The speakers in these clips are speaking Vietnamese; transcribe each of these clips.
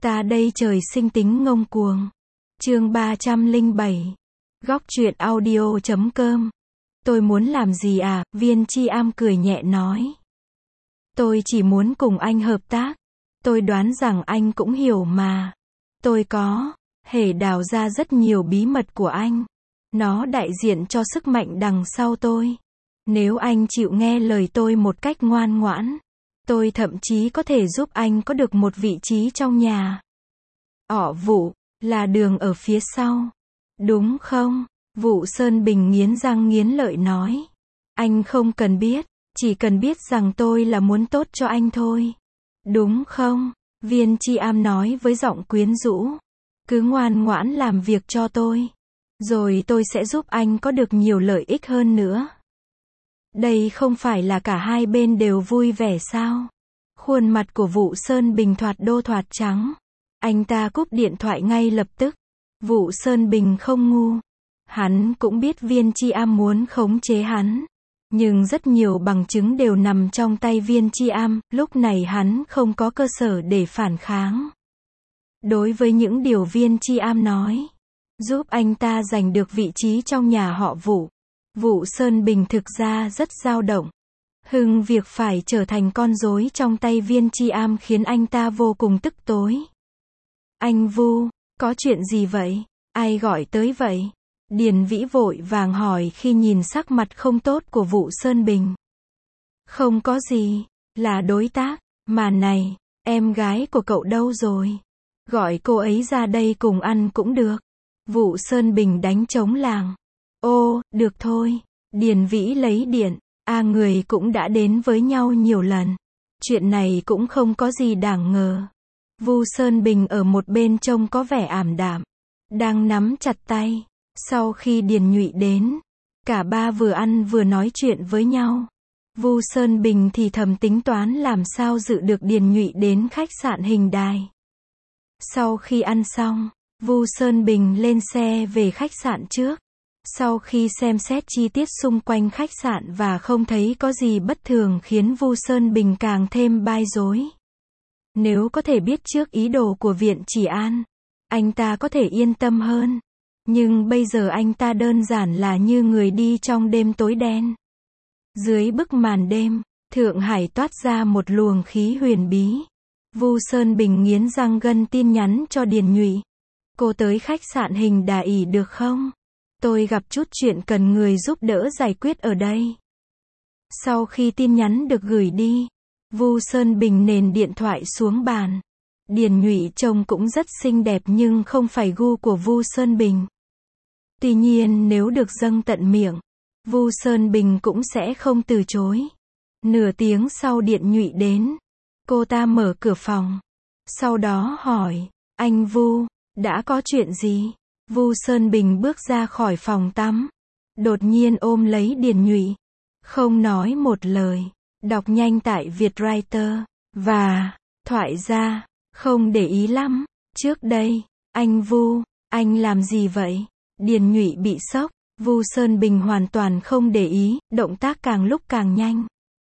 Ta đây trời sinh tính ngông cuồng. Chương 307. Góc truyện audio.com. Tôi muốn làm gì à? Viên Chi Am cười nhẹ nói. Tôi chỉ muốn cùng anh hợp tác. Tôi đoán rằng anh cũng hiểu mà. Tôi có thể đào ra rất nhiều bí mật của anh. Nó đại diện cho sức mạnh đằng sau tôi. Nếu anh chịu nghe lời tôi một cách ngoan ngoãn, tôi thậm chí có thể giúp anh có được một vị trí trong nhà. Vụ, là đường ở phía sau. Đúng không? Vụ Sơn Bình nghiến răng nghiến lợi nói. Anh không cần biết, chỉ cần biết rằng tôi là muốn tốt cho anh thôi. Đúng không? Viên Chi Am nói với giọng quyến rũ. Cứ ngoan ngoãn làm việc cho tôi. Rồi tôi sẽ giúp anh có được nhiều lợi ích hơn nữa. Đây không phải là cả hai bên đều vui vẻ sao? Khuôn mặt của Vụ Sơn Bình thoạt đô thoạt trắng. Anh ta cúp điện thoại ngay lập tức. Vụ Sơn Bình không ngu. Hắn cũng biết Viên Chi Am muốn khống chế hắn. Nhưng rất nhiều bằng chứng đều nằm trong tay Viên Chi Am, lúc này hắn không có cơ sở để phản kháng. Đối với những điều Viên Chi Am nói, giúp anh ta giành được vị trí trong nhà họ Vụ, Vụ Sơn Bình thực ra rất dao động. Việc phải trở thành con rối trong tay Viên Chi Am khiến anh ta vô cùng tức tối. Anh Vu, có chuyện gì vậy? Ai gọi tới vậy? Điền Vĩ vội vàng hỏi khi nhìn sắc mặt không tốt của Vụ Sơn Bình. Không có gì, là đối tác, mà này, em gái của cậu đâu rồi? Gọi cô ấy ra đây cùng ăn cũng được. Vụ Sơn Bình đánh trống làng. Ô, được thôi. Điền Vĩ lấy điện. Người cũng đã đến với nhau nhiều lần. Chuyện này cũng không có gì đáng ngờ. Vu Sơn Bình ở một bên trông có vẻ ảm đạm, đang nắm chặt tay. Sau khi Điền Nhụy đến, cả ba vừa ăn vừa nói chuyện với nhau. Vu Sơn Bình thì thầm tính toán làm sao dự được Điền Nhụy đến khách sạn Hình Đài. Sau khi ăn xong, Vu Sơn Bình lên xe về khách sạn trước. Sau khi xem xét chi tiết xung quanh khách sạn và không thấy có gì bất thường khiến Vu Sơn Bình càng thêm bối rối. Nếu có thể biết trước ý đồ của Viện Chỉ An, anh ta có thể yên tâm hơn. Nhưng bây giờ anh ta đơn giản là như người đi trong đêm tối đen. Dưới bức màn đêm, Thượng Hải toát ra một luồng khí huyền bí. Vu Sơn Bình nghiến răng gân tin nhắn cho Điền Nhụy. Cô tới khách sạn Hình Đài được không? Tôi gặp chút chuyện cần người giúp đỡ giải quyết ở đây. Sau khi tin nhắn được gửi đi, Vu Sơn Bình nền điện thoại xuống bàn. Điền Nhụy trông cũng rất xinh đẹp nhưng không phải gu của Vu Sơn Bình. Tuy nhiên nếu được dâng tận miệng, Vu Sơn Bình cũng sẽ không từ chối. Nửa tiếng sau Điền Nhụy đến. Cô ta mở cửa phòng. Sau đó hỏi, anh Vu, đã có chuyện gì? Vu Sơn Bình bước ra khỏi phòng tắm. Đột nhiên ôm lấy Điền Nhụy. Không nói một lời. Đọc nhanh tại Vietwriter. Và, thoại ra, không để ý lắm. Trước đây, anh Vu, anh làm gì vậy? Điền Nhụy bị sốc. Vu Sơn Bình hoàn toàn không để ý, động tác càng lúc càng nhanh.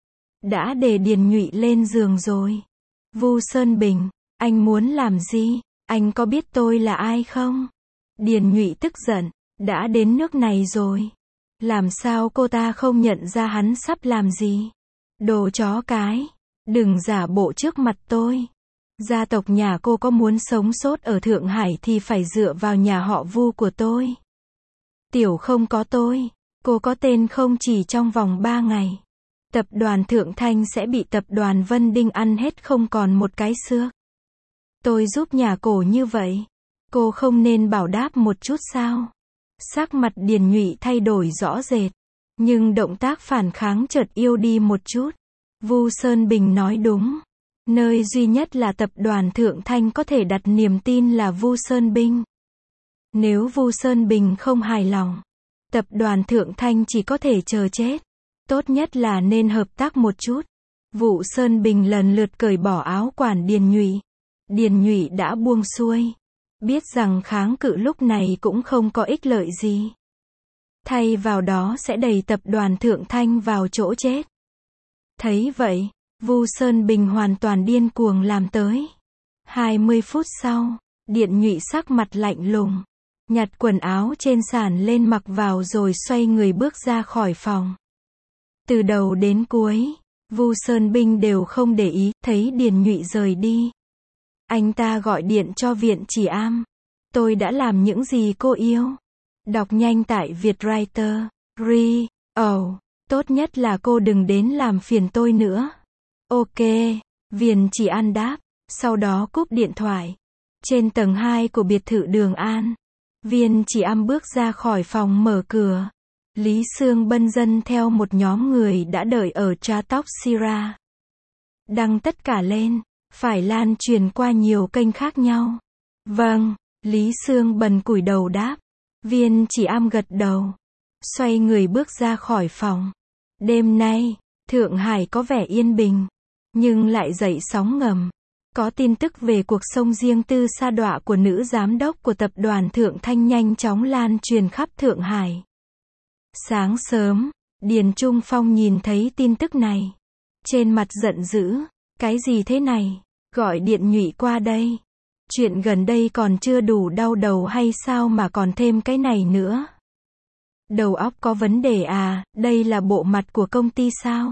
Đã để Điền Nhụy lên giường rồi. Vu Sơn Bình, anh muốn làm gì? Anh có biết tôi là ai không? Điền Nhụy tức giận, đã đến nước này rồi. Làm sao cô ta không nhận ra hắn sắp làm gì? Đồ chó cái, đừng giả bộ trước mặt tôi. Gia tộc nhà cô có muốn sống sót ở Thượng Hải thì phải dựa vào nhà họ Vu của tôi. Tiểu không có tôi, cô có tên không chỉ trong vòng 3 ngày. Tập đoàn Thượng Thanh sẽ bị tập đoàn Vân Đinh ăn hết không còn một cái xước. Tôi giúp nhà cổ như vậy. Cô không nên bảo đáp một chút sao? Sắc mặt Điền Nhụy thay đổi rõ rệt. Nhưng động tác phản kháng chợt yếu đi một chút. Vu Sơn Bình nói đúng. Nơi duy nhất là tập đoàn Thượng Thanh có thể đặt niềm tin là Vu Sơn Bình. Nếu Vu Sơn Bình không hài lòng, tập đoàn Thượng Thanh chỉ có thể chờ chết. Tốt nhất là nên hợp tác một chút. Vu Sơn Bình lần lượt cởi bỏ áo quản Điền Nhụy. Điền Nhụy đã buông xuôi. Biết rằng kháng cự lúc này cũng không có ích lợi gì. Thay vào đó sẽ đẩy tập đoàn Thượng Thanh vào chỗ chết. Thấy vậy, Vu Sơn Bình hoàn toàn điên cuồng làm tới. 20 phút sau, Điền Nhụy sắc mặt lạnh lùng, nhặt quần áo trên sàn lên mặc vào rồi xoay người bước ra khỏi phòng. Từ đầu đến cuối, Vu Sơn Binh đều không để ý, thấy Điền Nhụy rời đi. Anh ta gọi điện cho Viện Chỉ Am. Tôi đã làm những gì cô yêu. Đọc nhanh tại Vietwriter. Tốt nhất là cô đừng đến làm phiền tôi nữa. Ok, Viên Chỉ An đáp, sau đó cúp điện thoại. Trên tầng 2 của biệt thự Đường An, Viên Chỉ Am bước ra khỏi phòng mở cửa. Lý Sương Bân dẫn theo một nhóm người đã đợi ở Chatok Sira. Đăng tất cả lên, phải lan truyền qua nhiều kênh khác nhau. Vâng, Lý Sương Bân cúi đầu đáp. Viên Chỉ Am gật đầu, xoay người bước ra khỏi phòng. Đêm nay, Thượng Hải có vẻ yên bình, nhưng lại dậy sóng ngầm. Có tin tức về cuộc sống riêng tư sa đọa của nữ giám đốc của tập đoàn Thượng Thanh nhanh chóng lan truyền khắp Thượng Hải. Sáng sớm, Điền Trung Phong nhìn thấy tin tức này. Trên mặt giận dữ, cái gì thế này? Gọi Điền Nhụy qua đây. Chuyện gần đây còn chưa đủ đau đầu hay sao mà còn thêm cái này nữa? Đầu óc có vấn đề à, đây là bộ mặt của công ty sao?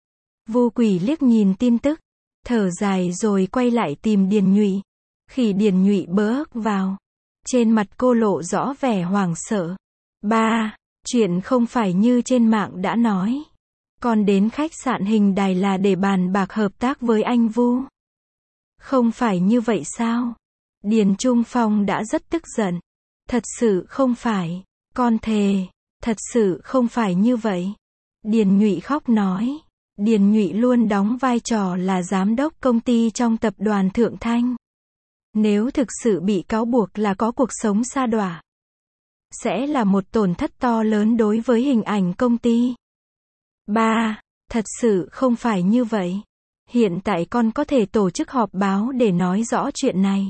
Vu Quỷ liếc nhìn tin tức, thở dài rồi quay lại tìm Điền Nhụy. Khi Điền Nhụy bước vào, trên mặt cô lộ rõ vẻ hoảng sợ. Ba, chuyện không phải như trên mạng đã nói. Con đến khách sạn Hình Đài là để bàn bạc hợp tác với anh Vu. Không phải như vậy sao? Điền Trung Phong đã rất tức giận. Thật sự không phải, con thề, thật sự không phải như vậy. Điền Nhụy khóc nói. Điền Nhụy luôn đóng vai trò là giám đốc công ty trong tập đoàn Thượng Thanh. Nếu thực sự bị cáo buộc là có cuộc sống sa đọa, sẽ là một tổn thất to lớn đối với hình ảnh công ty. Ba, thật sự không phải như vậy. Hiện tại con có thể tổ chức họp báo để nói rõ chuyện này.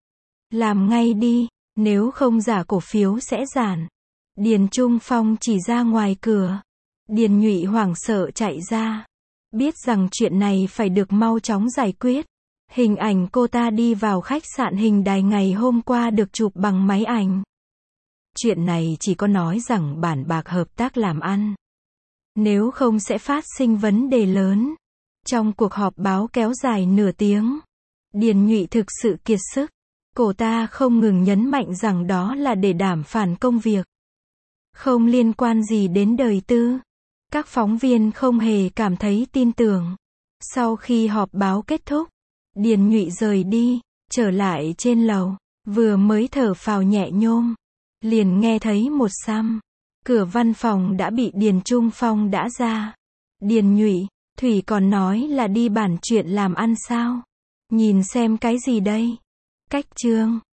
Làm ngay đi, nếu không giả cổ phiếu sẽ giảm. Điền Trung Phong chỉ ra ngoài cửa. Điền Nhụy hoảng sợ chạy ra. Biết rằng chuyện này phải được mau chóng giải quyết. Hình ảnh cô ta đi vào khách sạn Hình Đài ngày hôm qua được chụp bằng máy ảnh. Chuyện này chỉ có nói rằng bàn bạc hợp tác làm ăn. Nếu không sẽ phát sinh vấn đề lớn. Trong cuộc họp báo kéo dài nửa tiếng, Điền Nhụy thực sự kiệt sức. Cô ta không ngừng nhấn mạnh rằng đó là để đảm phản công việc. Không liên quan gì đến đời tư. Các phóng viên không hề cảm thấy tin tưởng. Sau khi họp báo kết thúc, Điền Nhụy rời đi, trở lại trên lầu. Vừa mới thở phào nhẹ nhõm, liền nghe thấy một xăm. Cửa văn phòng đã bị Điền Trung Phong đã ra. Điền Nhụy, Thủy còn nói là đi bàn chuyện làm ăn sao? Nhìn xem cái gì đây? Cách chương